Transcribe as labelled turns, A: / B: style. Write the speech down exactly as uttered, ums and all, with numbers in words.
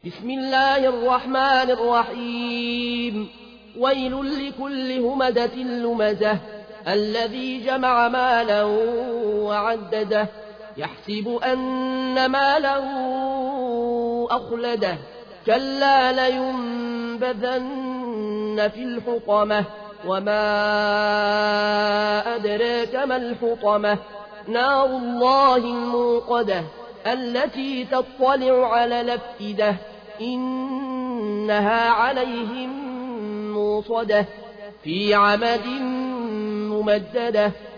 A: بسم الله الرحمن الرحيم ويل لكل همدة لمزة الذي جمع مالا وعدده يحسب أن ماله أخلده كلا لينبذن في الحطمة وما أدراك ما الحطمة نار الله الموقدة التي تطلع على الأفئدة إنها عليهم موصدة في عمد ممددة